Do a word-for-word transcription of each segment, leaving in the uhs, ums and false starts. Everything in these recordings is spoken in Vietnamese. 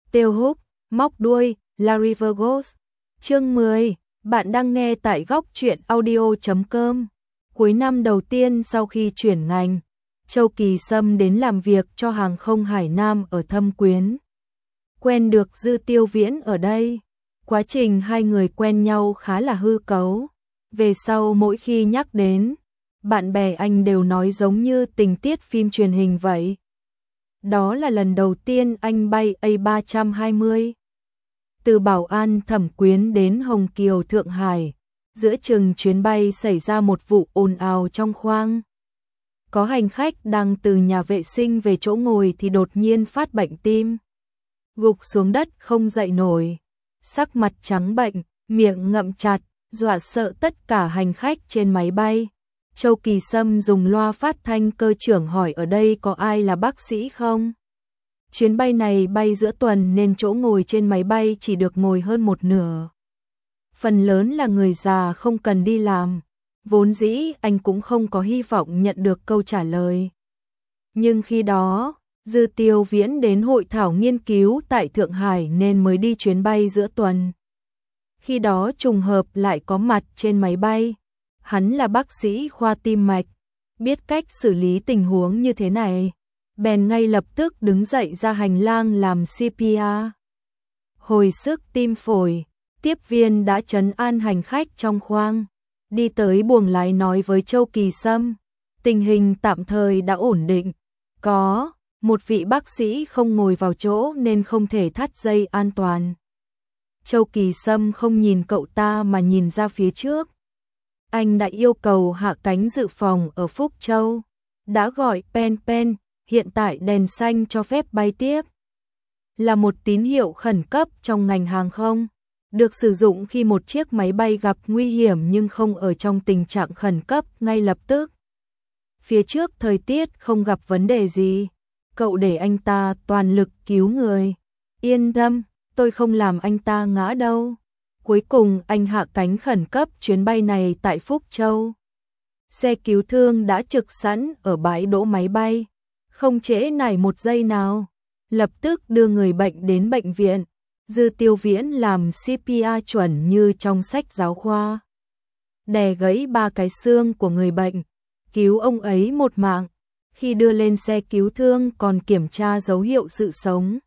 Tiêu Húc, móc đuôi, Larry Virgos. Chương mười, bạn đang nghe tại góc truyện audio chấm com. Cuối năm đầu tiên sau khi chuyển ngành, Châu Kỳ Sâm đến làm việc cho hàng không Hải Nam ở Thâm Quyến. Quen được Dư Tiêu Viễn ở đây. Quá trình hai người quen nhau khá là hư cấu. Về sau mỗi khi nhắc đến, bạn bè anh đều nói giống như tình tiết phim truyền hình vậy. Đó là lần đầu tiên anh bay A ba hai không. Từ Bảo An Thẩm Quyến đến Hồng Kiều Thượng Hải, giữa chừng chuyến bay xảy ra một vụ ồn ào trong khoang. Có hành khách đang từ nhà vệ sinh về chỗ ngồi thì đột nhiên phát bệnh tim. Gục xuống đất không dậy nổi, sắc mặt trắng bệnh, miệng ngậm chặt, dọa sợ tất cả hành khách trên máy bay. Châu Kỳ Sâm dùng loa phát thanh cơ trưởng hỏi ở đây có ai là bác sĩ không? Chuyến bay này bay giữa tuần nên chỗ ngồi trên máy bay chỉ được ngồi hơn một nửa. Phần lớn là người già không cần đi làm. Vốn dĩ anh cũng không có hy vọng nhận được câu trả lời. Nhưng khi đó, Dư Tiêu Viễn đến hội thảo nghiên cứu tại Thượng Hải nên mới đi chuyến bay giữa tuần. Khi đó trùng hợp lại có mặt trên máy bay. Hắn là bác sĩ khoa tim mạch, biết cách xử lý tình huống như thế này. Bèn ngay lập tức đứng dậy ra hành lang làm xê pê rờ. Hồi sức tim phổi, tiếp viên đã trấn an hành khách trong khoang. Đi tới buồng lái nói với Châu Kỳ Sâm, tình hình tạm thời đã ổn định. Có một vị bác sĩ không ngồi vào chỗ nên không thể thắt dây an toàn. Châu Kỳ Sâm không nhìn cậu ta mà nhìn ra phía trước. Anh đã yêu cầu hạ cánh dự phòng ở Phúc Châu, đã gọi pen pen, hiện tại đèn xanh cho phép bay tiếp. Là một tín hiệu khẩn cấp trong ngành hàng không, được sử dụng khi một chiếc máy bay gặp nguy hiểm nhưng không ở trong tình trạng khẩn cấp ngay lập tức. Phía trước thời tiết không gặp vấn đề gì, cậu để anh ta toàn lực cứu người. Yên tâm, tôi không làm anh ta ngã đâu. Cuối cùng anh hạ cánh khẩn cấp chuyến bay này tại Phúc Châu. Xe cứu thương đã trực sẵn ở bãi đỗ máy bay, không trễ nải một giây nào, lập tức đưa người bệnh đến bệnh viện. Dư Tiêu Viễn làm xê pê rờ chuẩn như trong sách giáo khoa. Đè gãy ba cái xương của người bệnh, cứu ông ấy một mạng. Khi đưa lên xe cứu thương còn kiểm tra dấu hiệu sự sống.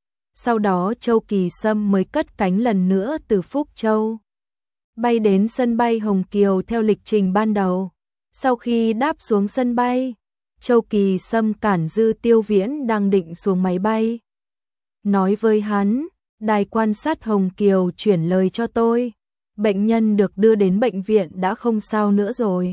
Sau đó Châu Kỳ Sâm mới cất cánh lần nữa từ Phúc Châu, bay đến sân bay Hồng Kiều theo lịch trình ban đầu. Sau khi đáp xuống sân bay, Châu Kỳ Sâm cản Dư Tiêu Viễn đang định xuống máy bay. Nói với hắn, đài quan sát Hồng Kiều chuyển lời cho tôi, bệnh nhân được đưa đến bệnh viện đã không sao nữa rồi.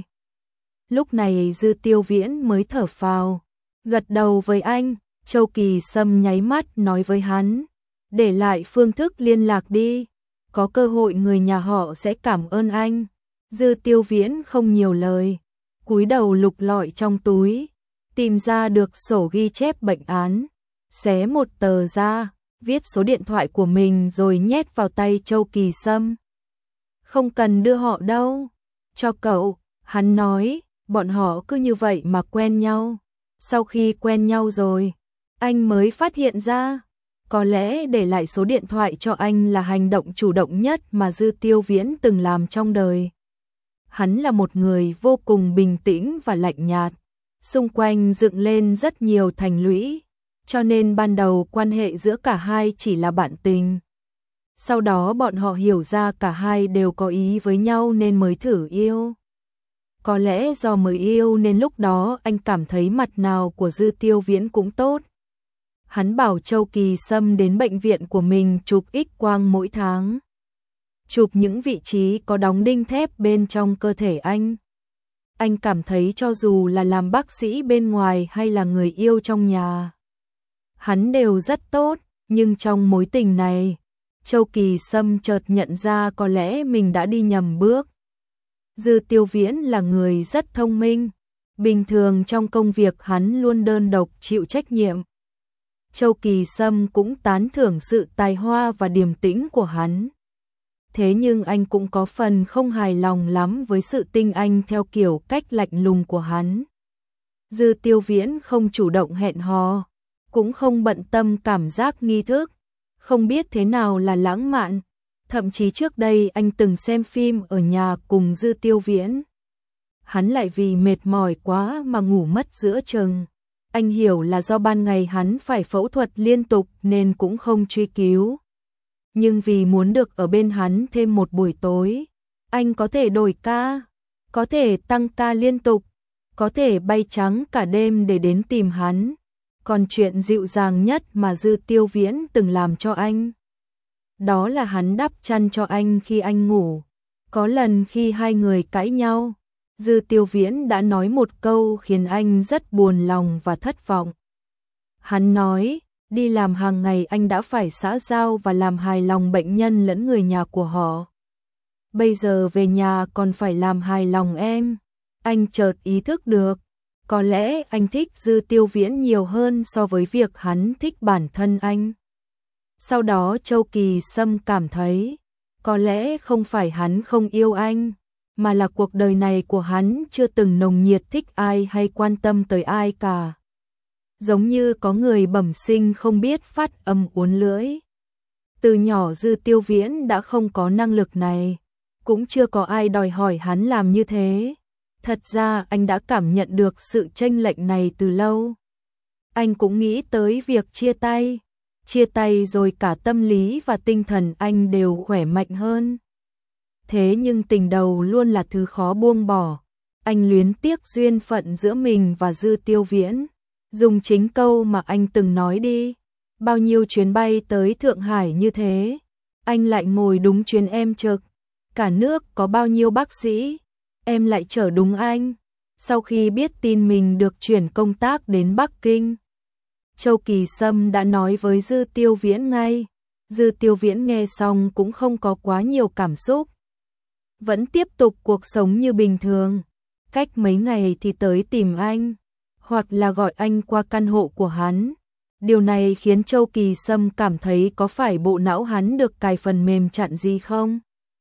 Lúc này Dư Tiêu Viễn mới thở phào, gật đầu với anh. Châu Kỳ Sâm nháy mắt nói với hắn, để lại phương thức liên lạc đi, có cơ hội người nhà họ sẽ cảm ơn anh. Dư Tiêu Viễn không nhiều lời, cúi đầu lục lọi trong túi, tìm ra được sổ ghi chép bệnh án, xé một tờ ra, viết số điện thoại của mình rồi nhét vào tay Châu Kỳ Sâm. Không cần đưa họ đâu, cho cậu, hắn nói, bọn họ cứ như vậy mà quen nhau. Sau khi quen nhau rồi, anh mới phát hiện ra, có lẽ để lại số điện thoại cho anh là hành động chủ động nhất mà Dư Tiêu Viễn từng làm trong đời. Hắn là một người vô cùng bình tĩnh và lạnh nhạt, xung quanh dựng lên rất nhiều thành lũy, cho nên ban đầu quan hệ giữa cả hai chỉ là bạn tình. Sau đó bọn họ hiểu ra cả hai đều có ý với nhau nên mới thử yêu. Có lẽ do mới yêu nên lúc đó anh cảm thấy mặt nào của Dư Tiêu Viễn cũng tốt. Hắn bảo Châu Kỳ Sâm đến bệnh viện của mình chụp X quang mỗi tháng. Chụp những vị trí có đóng đinh thép bên trong cơ thể anh. Anh cảm thấy cho dù là làm bác sĩ bên ngoài hay là người yêu trong nhà, hắn đều rất tốt, nhưng trong mối tình này, Châu Kỳ Sâm chợt nhận ra có lẽ mình đã đi nhầm bước. Dư Tiêu Viễn là người rất thông minh, bình thường trong công việc hắn luôn đơn độc chịu trách nhiệm. Châu Kỳ Sâm cũng tán thưởng sự tài hoa và điềm tĩnh của hắn. Thế nhưng anh cũng có phần không hài lòng lắm với sự tinh anh theo kiểu cách lạnh lùng của hắn. Dư Tiêu Viễn không chủ động hẹn hò, cũng không bận tâm cảm giác nghi thức, không biết thế nào là lãng mạn. Thậm chí trước đây anh từng xem phim ở nhà cùng Dư Tiêu Viễn. Hắn lại vì mệt mỏi quá mà ngủ mất giữa chừng. Anh hiểu là do ban ngày hắn phải phẫu thuật liên tục nên cũng không truy cứu. Nhưng vì muốn được ở bên hắn thêm một buổi tối, anh có thể đổi ca, có thể tăng ca liên tục, có thể bay trắng cả đêm để đến tìm hắn. Còn chuyện dịu dàng nhất mà Dư Tiêu Viễn từng làm cho anh, đó là hắn đắp chăn cho anh khi anh ngủ. Có lần khi hai người cãi nhau, Dư Tiêu Viễn đã nói một câu khiến anh rất buồn lòng và thất vọng. Hắn nói, đi làm hàng ngày anh đã phải xã giao và làm hài lòng bệnh nhân lẫn người nhà của họ. Bây giờ về nhà còn phải làm hài lòng em. Anh chợt ý thức được, có lẽ anh thích Dư Tiêu Viễn nhiều hơn so với việc hắn thích bản thân anh. Sau đó Châu Kỳ Sâm cảm thấy, có lẽ không phải hắn không yêu anh, mà là cuộc đời này của hắn chưa từng nồng nhiệt thích ai hay quan tâm tới ai cả. Giống như có người bẩm sinh không biết phát âm uốn lưỡi. Từ nhỏ Dư Tiêu Viễn đã không có năng lực này, cũng chưa có ai đòi hỏi hắn làm như thế. Thật ra anh đã cảm nhận được sự chênh lệch này từ lâu. Anh cũng nghĩ tới việc chia tay. Chia tay rồi cả tâm lý và tinh thần anh đều khỏe mạnh hơn. Thế nhưng tình đầu luôn là thứ khó buông bỏ. Anh luyến tiếc duyên phận giữa mình và Dư Tiêu Viễn. Dùng chính câu mà anh từng nói đi. Bao nhiêu chuyến bay tới Thượng Hải như thế, anh lại ngồi đúng chuyến em trực. Cả nước có bao nhiêu bác sĩ, em lại chở đúng anh. Sau khi biết tin mình được chuyển công tác đến Bắc Kinh, Châu Kỳ Sâm đã nói với Dư Tiêu Viễn ngay. Dư Tiêu Viễn nghe xong cũng không có quá nhiều cảm xúc, vẫn tiếp tục cuộc sống như bình thường. Cách mấy ngày thì tới tìm anh, hoặc là gọi anh qua căn hộ của hắn. Điều này khiến Châu Kỳ Sâm cảm thấy có phải bộ não hắn được cài phần mềm chặn gì không?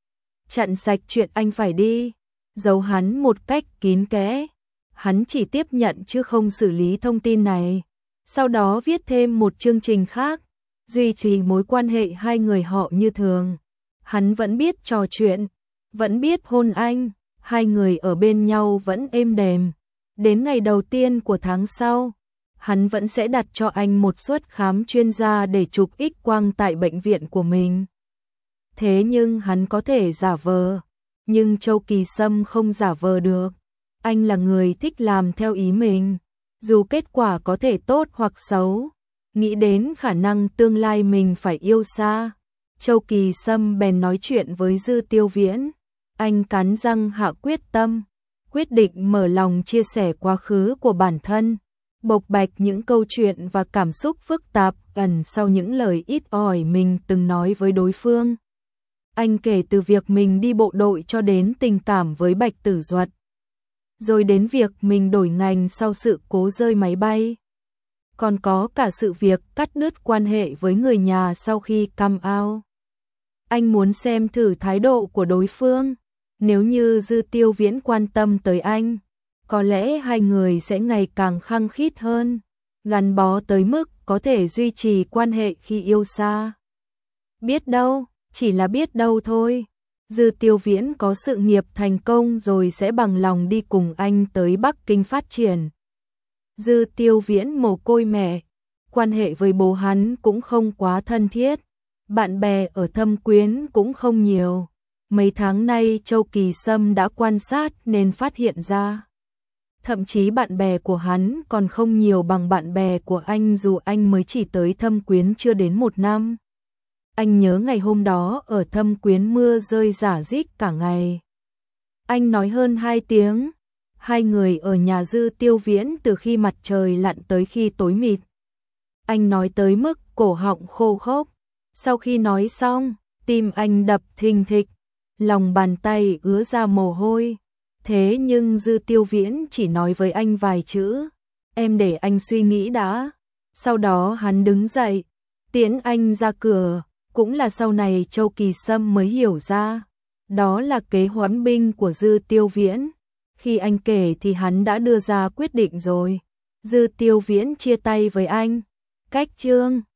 Chặn sạch chuyện anh phải đi, giấu hắn một cách kín kẽ. Hắn chỉ tiếp nhận chứ không xử lý thông tin này. Sau đó viết thêm một chương trình khác, duy trì mối quan hệ hai người họ như thường. Hắn vẫn biết trò chuyện, vẫn biết hôn anh, hai người ở bên nhau vẫn êm đềm. Đến ngày đầu tiên của tháng sau, hắn vẫn sẽ đặt cho anh một suất khám chuyên gia để chụp X quang tại bệnh viện của mình. Thế nhưng hắn có thể giả vờ, nhưng Châu Kỳ Sâm không giả vờ được. Anh là người thích làm theo ý mình, dù kết quả có thể tốt hoặc xấu. Nghĩ đến khả năng tương lai mình phải yêu xa, Châu Kỳ Sâm bèn nói chuyện với Dư Tiêu Viễn. Anh cắn răng hạ quyết tâm, quyết định mở lòng chia sẻ quá khứ của bản thân, bộc bạch những câu chuyện và cảm xúc phức tạp ẩn sau những lời ít ỏi mình từng nói với đối phương. Anh kể từ việc mình đi bộ đội cho đến tình cảm với Bạch Tử Duật, rồi đến việc mình đổi ngành sau sự cố rơi máy bay. Còn có cả sự việc cắt đứt quan hệ với người nhà sau khi come out. Anh muốn xem thử thái độ của đối phương. Nếu như Dư Tiêu Viễn quan tâm tới anh, có lẽ hai người sẽ ngày càng khăng khít hơn, gắn bó tới mức có thể duy trì quan hệ khi yêu xa. Biết đâu, chỉ là biết đâu thôi. Dư Tiêu Viễn có sự nghiệp thành công rồi sẽ bằng lòng đi cùng anh tới Bắc Kinh phát triển. Dư Tiêu Viễn mồ côi mẹ, quan hệ với bố hắn cũng không quá thân thiết, bạn bè ở Thâm Quyến cũng không nhiều. Mấy tháng nay Châu Kỳ Sâm đã quan sát nên phát hiện ra. Thậm chí bạn bè của hắn còn không nhiều bằng bạn bè của anh dù anh mới chỉ tới Thâm Quyến chưa đến một năm. Anh nhớ ngày hôm đó ở Thâm Quyến mưa rơi rả rích cả ngày. Anh nói hơn hai tiếng. Hai người ở nhà Dư Tiêu Viễn từ khi mặt trời lặn tới khi tối mịt. Anh nói tới mức cổ họng khô khốc. Sau khi nói xong, tim anh đập thình thịch, lòng bàn tay ứa ra mồ hôi. Thế nhưng Dư Tiêu Viễn chỉ nói với anh vài chữ, em để anh suy nghĩ đã. Sau đó hắn đứng dậy, tiễn anh ra cửa. Cũng là sau này Châu Kỳ Sâm mới hiểu ra, đó là kế hoán binh của Dư Tiêu Viễn. Khi anh kể thì hắn đã đưa ra quyết định rồi. Dư Tiêu Viễn chia tay với anh. Cách chương